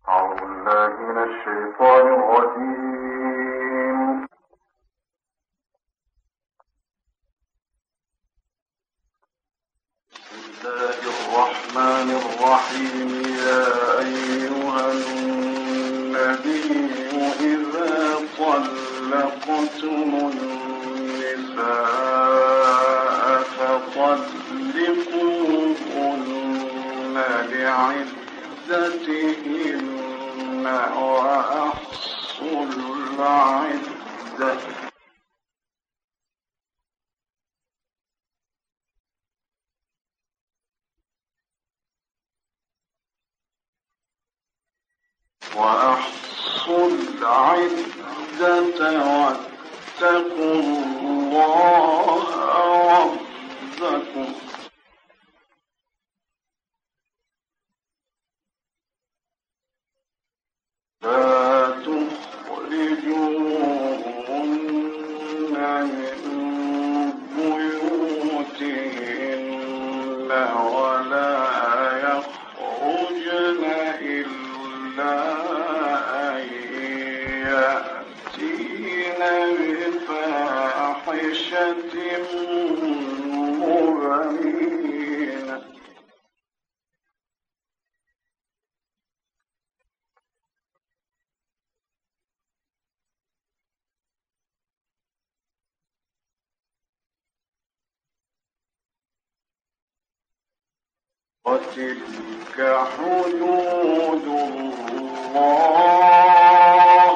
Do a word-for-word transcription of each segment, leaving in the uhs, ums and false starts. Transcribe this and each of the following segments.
أعوذ بالله من الشيطان الرجيم. بسم الله الرحمن الرحيم. يا أيها النبي إذا طلقتم النساء فطلقوهن لعدتهن وأحصوا العدة وأحصوا العدة واتقوا الله ربكم لا تخرجوهن من بيوتهن ولا يخرجن إلا أن يأتين بفاحشة مبينة وتلك حدود الله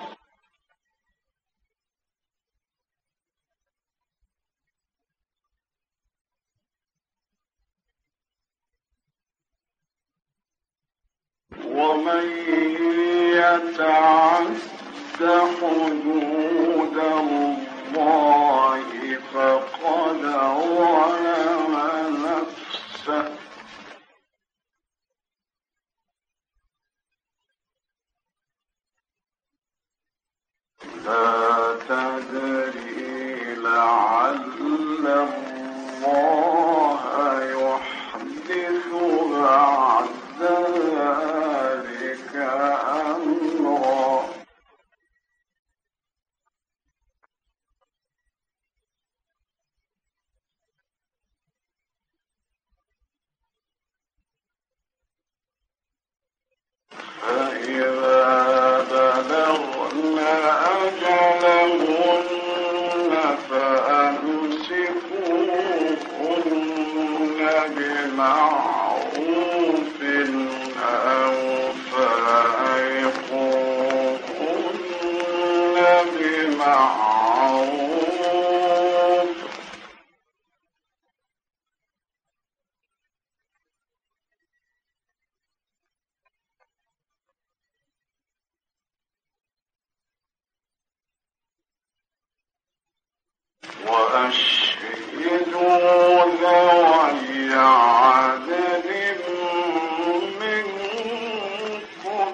ومن يتعد حدود الله فقد ظلم نفسه لا تدري لعل الله يحدث بعد ذلك أمرا فإذا بلغن أجلهن فأمسكوهن بمعروف أو فارقوهن بمعروف وأشهدوا ذوي عدل منكم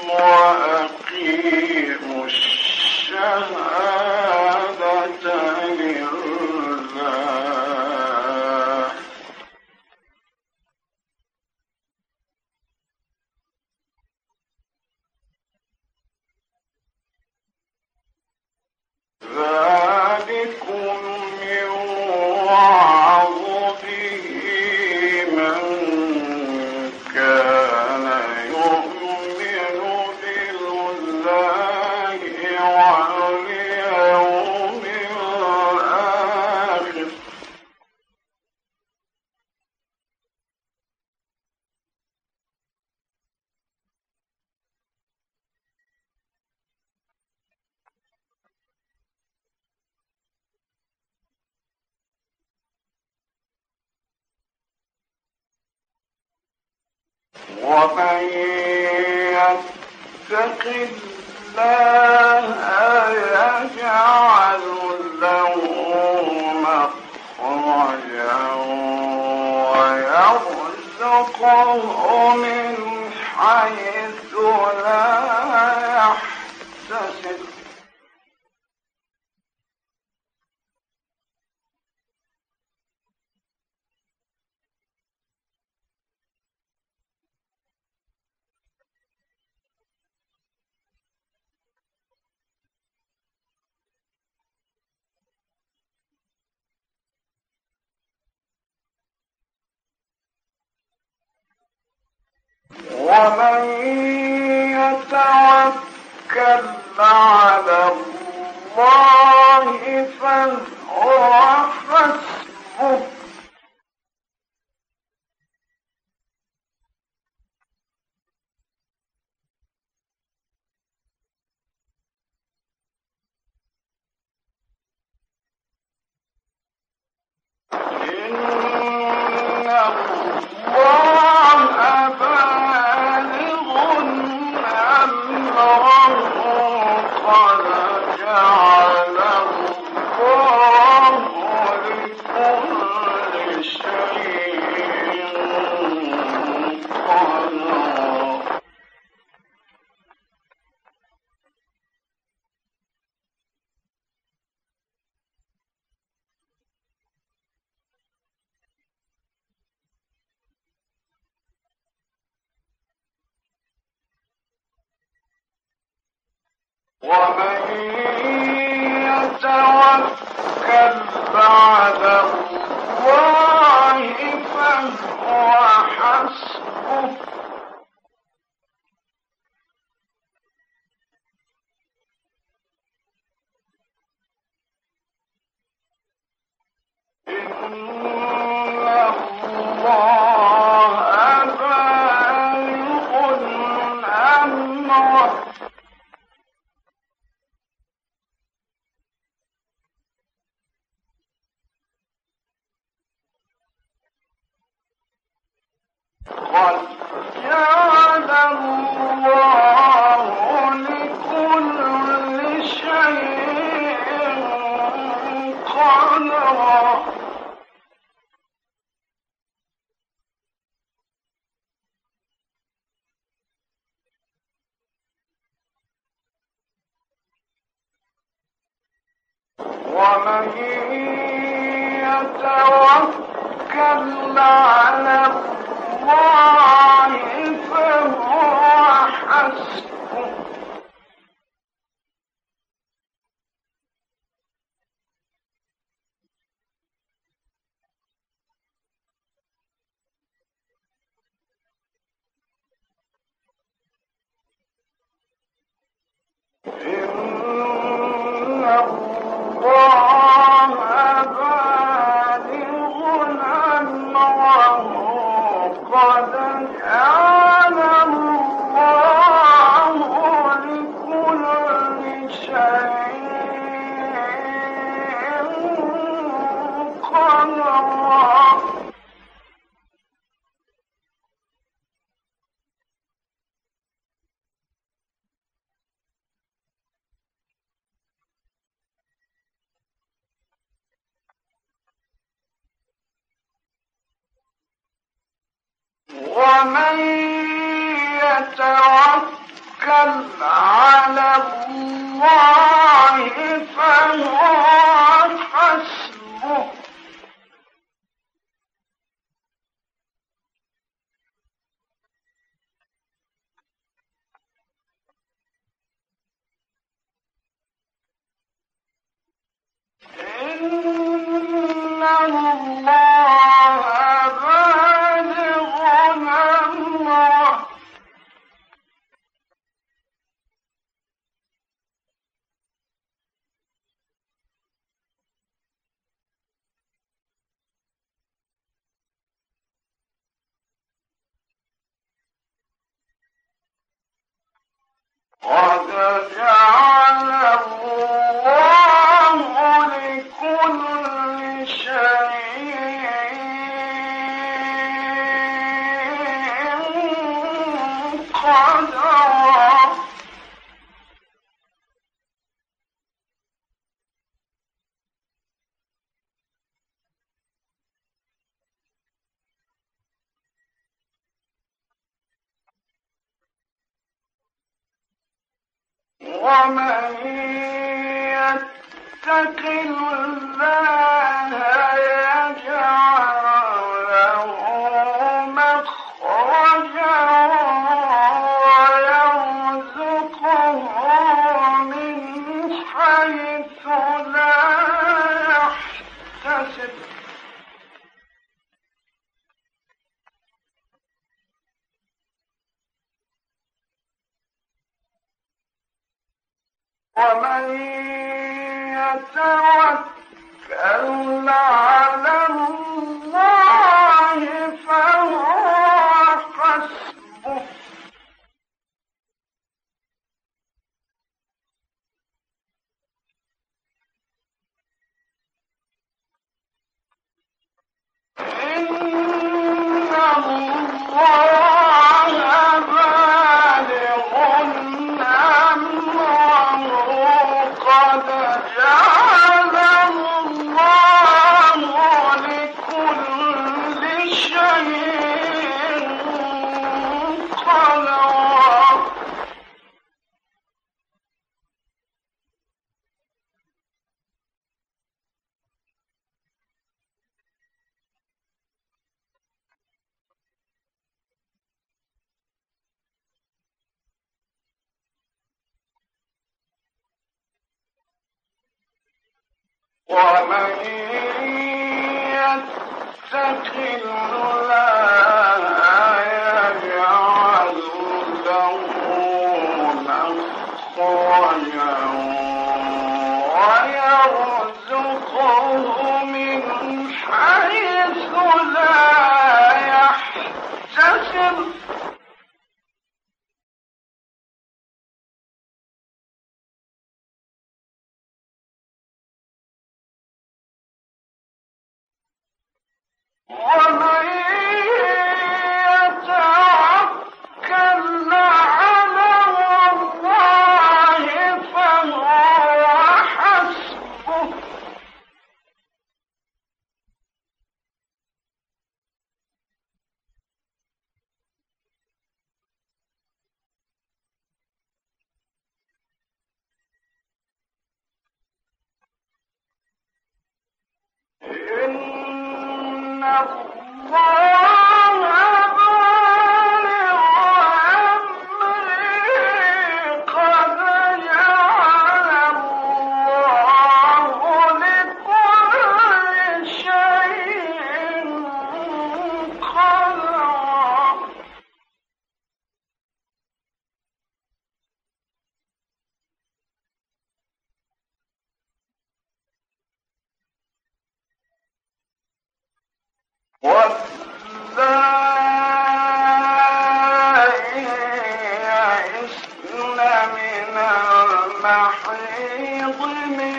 وأقيموا الشهادة لله ذلكم يوعظ به من كان يؤمن بالله واليوم الآخر ومن يتق الله يجعل له مخرجا ويرزقه من حيث لا يحتسب ومن يتوكل على الله فهو حسبه إن الله بالغ أمره قد جعل الله لكل شيء قدرا ومن يتوكل على الله فهو حسبه إن الله بالغ أمره قد جعل الله لكل شيء قدرا ومن يتوكل على الله فهو حسبه إن الله بالغ أمره قد جعل الله لكل شيء قدرا ومن يتوكل على الله فهو حسبه إن الله بالغ أمره قد جعل الله لكل شيء قدرا ومن يتق الله يجعل له مخرجا ويرزقه من حيث لا يحتسب ومن يتوكل على الله فهو حسبه إن الله بالغ أمره قد جعل الله لكل شيء قدرا ومن يتق الله يجعل له مخرجا ويرزقه من حيث لا يحتسب ومن يتوكل على الله فهو حسبه إن الله بالغ أمره قد جعل الله لكل شيء قدرا واللائي يئسن من المحيض من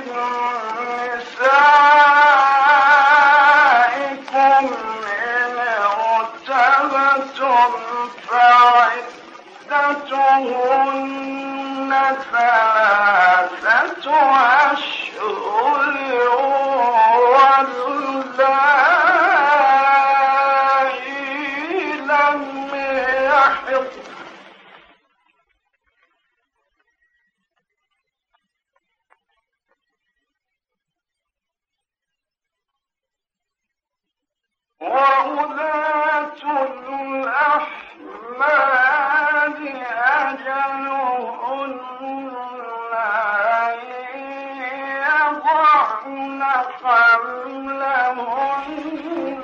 نسائكم إن ارتبتم فعدتهن ثلاثة أشهر واللائي لم يحضن وأولاة الأحمال أجلهن أن يضعن حملهن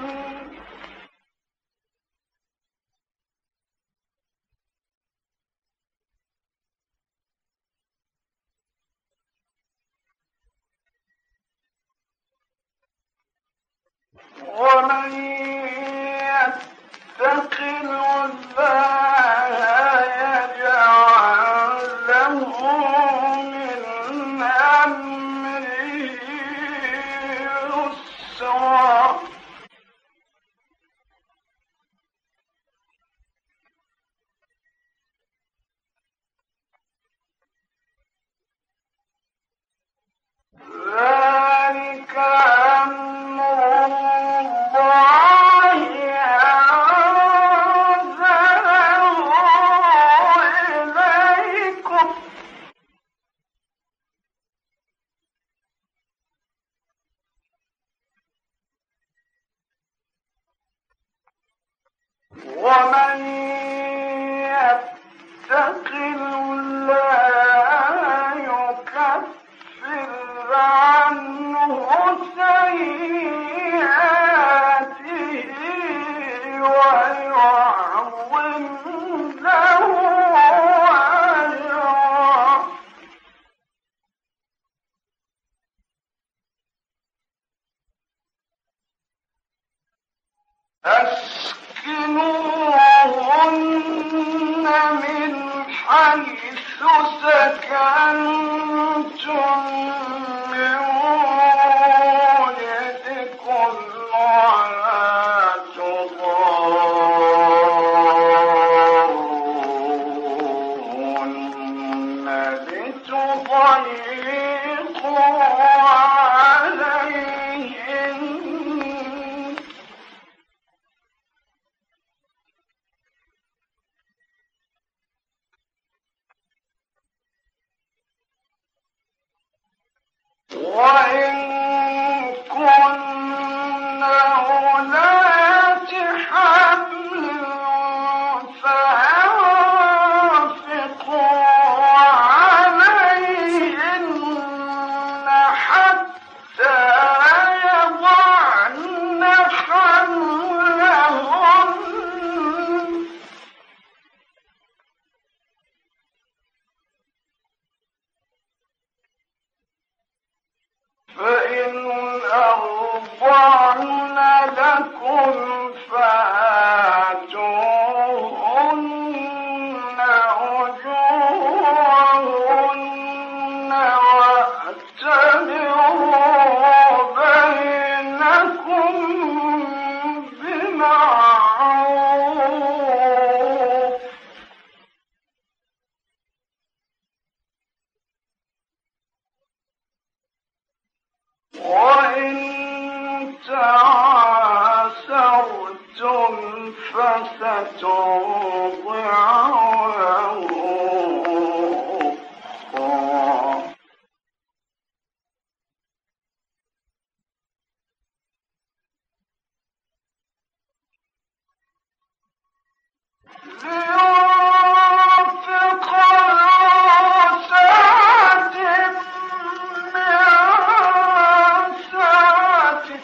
ومن يتق الله يجعل له من أمره يسرا ذلك أمر الله حيث سكنتم من وجدكم ولا تضاروهن لتضيقوا عليهن وإن كن أولات حمل فأنفقوا عليهن حتى يضعن حملهن فإن أرضعن لكم فآتوهن أجورهن واعتمروا بينكم بمعروف وإن تعاسرتم فسترضع له أخرى لينفق ذو سعة من سعته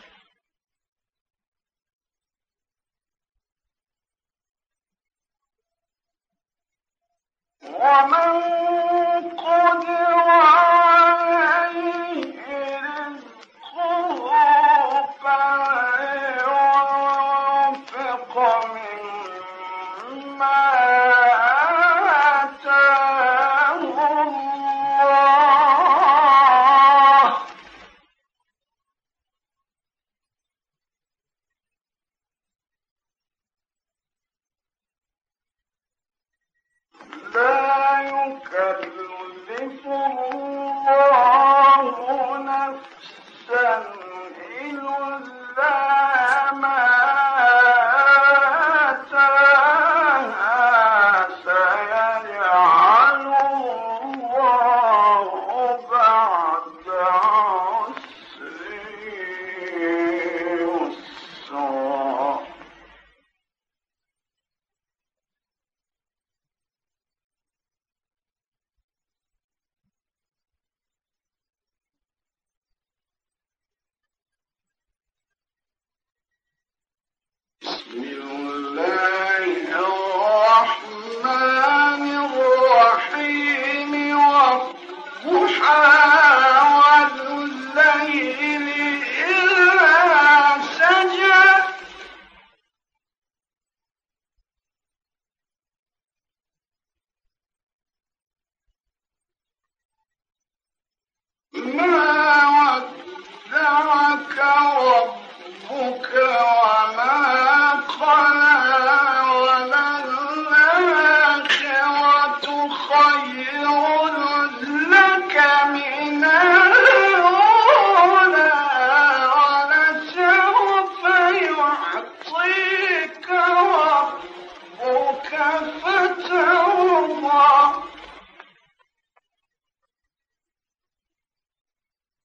ومن قدر عليه رزقه فلينفق مما آتاه الله لا يكلف الله نفسا إلا ما آتاها سيجعل الله بعد عسر يسرا بسم الله الرحمن الرحيم والضحى والليل إذا سجى ما ودعك ربك وما قلى وللآخرة خير لك من الأولى ولسوف يعطيك ربك فترضى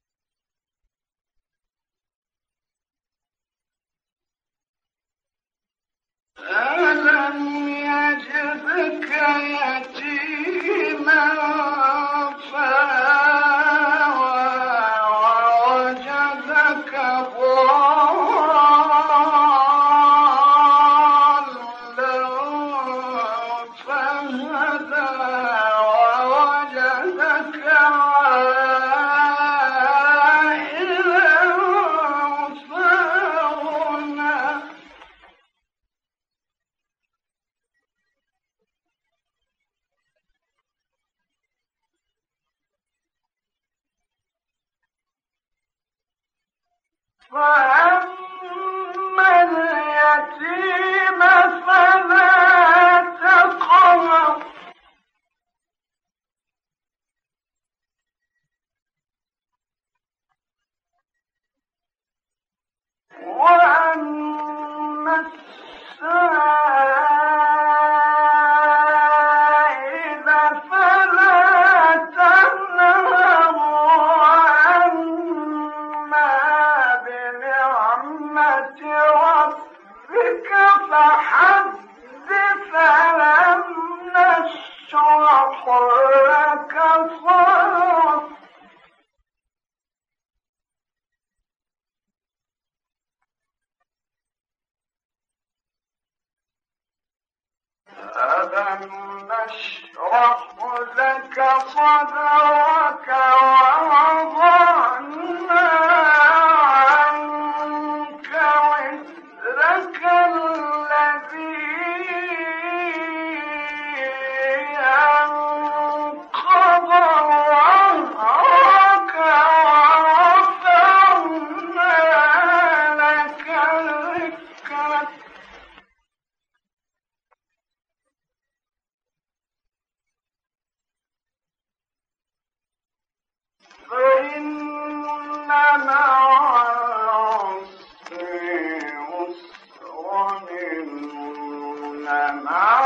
فأما اليتيم فلا تقهر وأما السائل فلا تنهر وأما بنعمة ربك فحدث ألم نشرح لك صدرك ألم نشرح لك صدرك ووضعنا عنك وزرك الذي أنقض ظهرك ورفعنا لك ذكرك فإن مع العسر يسرا إن مع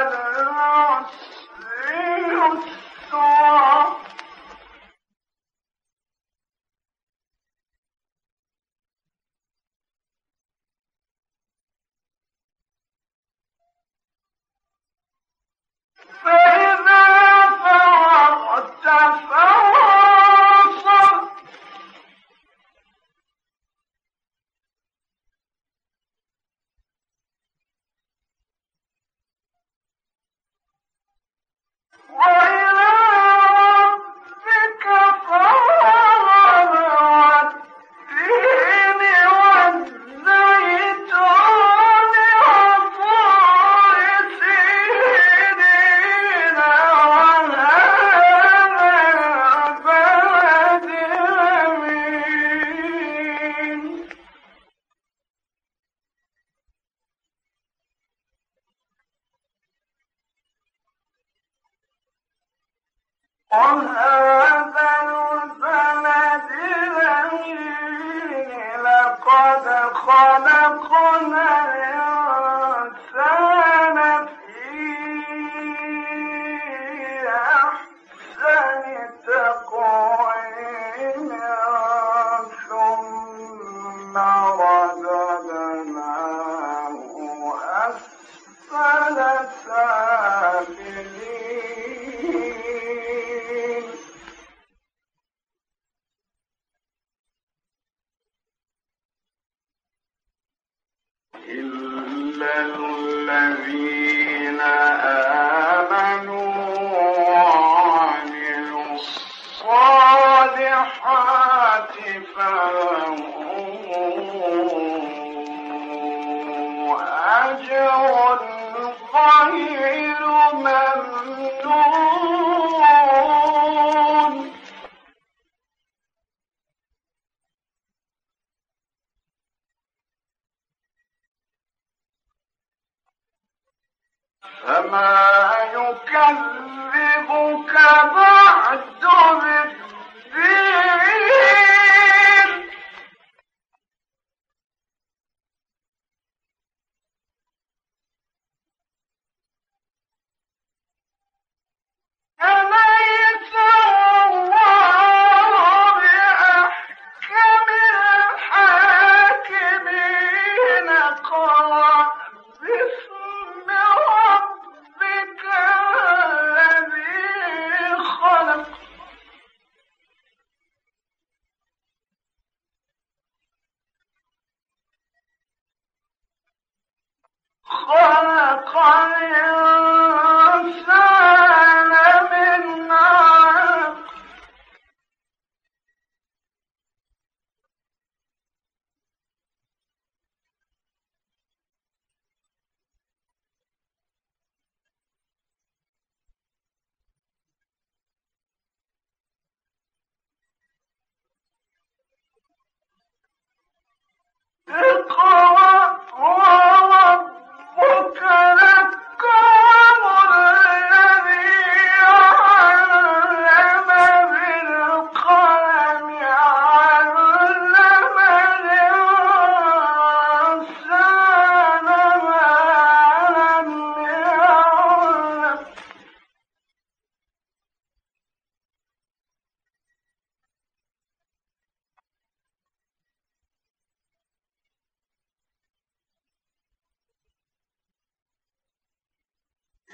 العسر يسرا فإذا فرغت فانصب وإلى ربك فارغب والتين والزيتون وطور سينين وهذا البلد الأمين وهذا البلد الأمين لقد خلقنا الإنسان في أحسن تقويم ثم رددناه أسفل سافلين إلا الذين آمنوا وعملوا الصالحات فلهم أجر غير ممنون فما يكذبك بعد بالدين أليس الله بأحكم الحاكمين قال باسم ربك الذي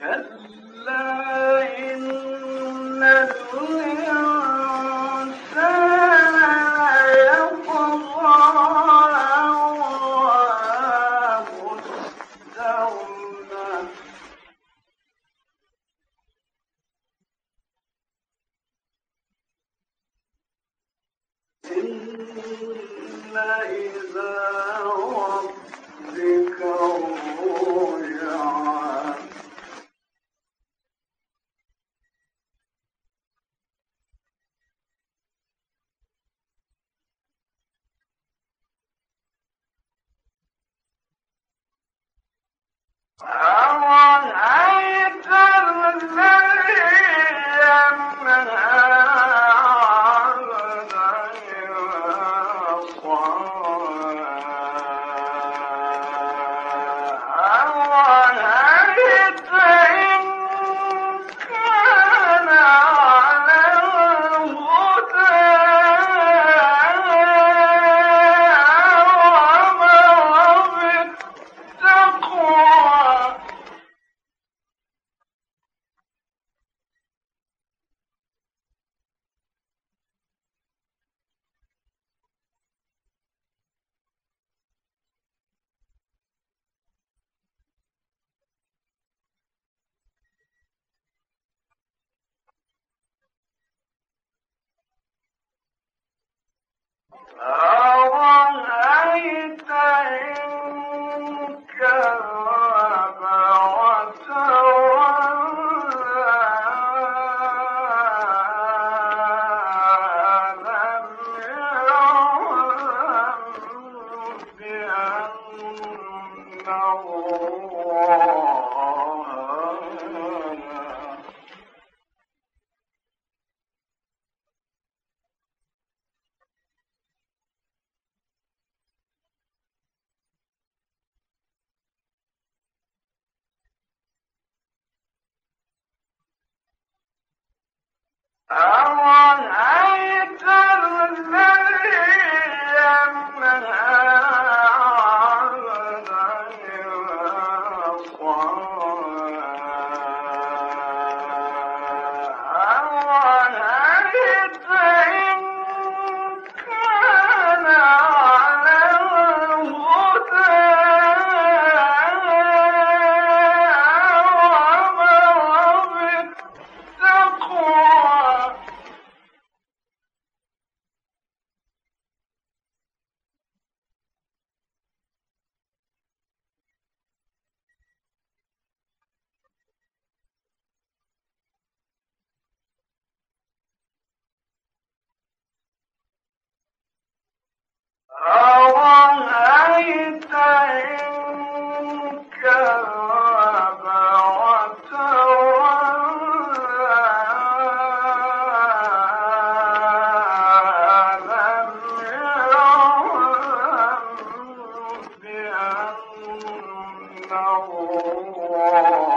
الله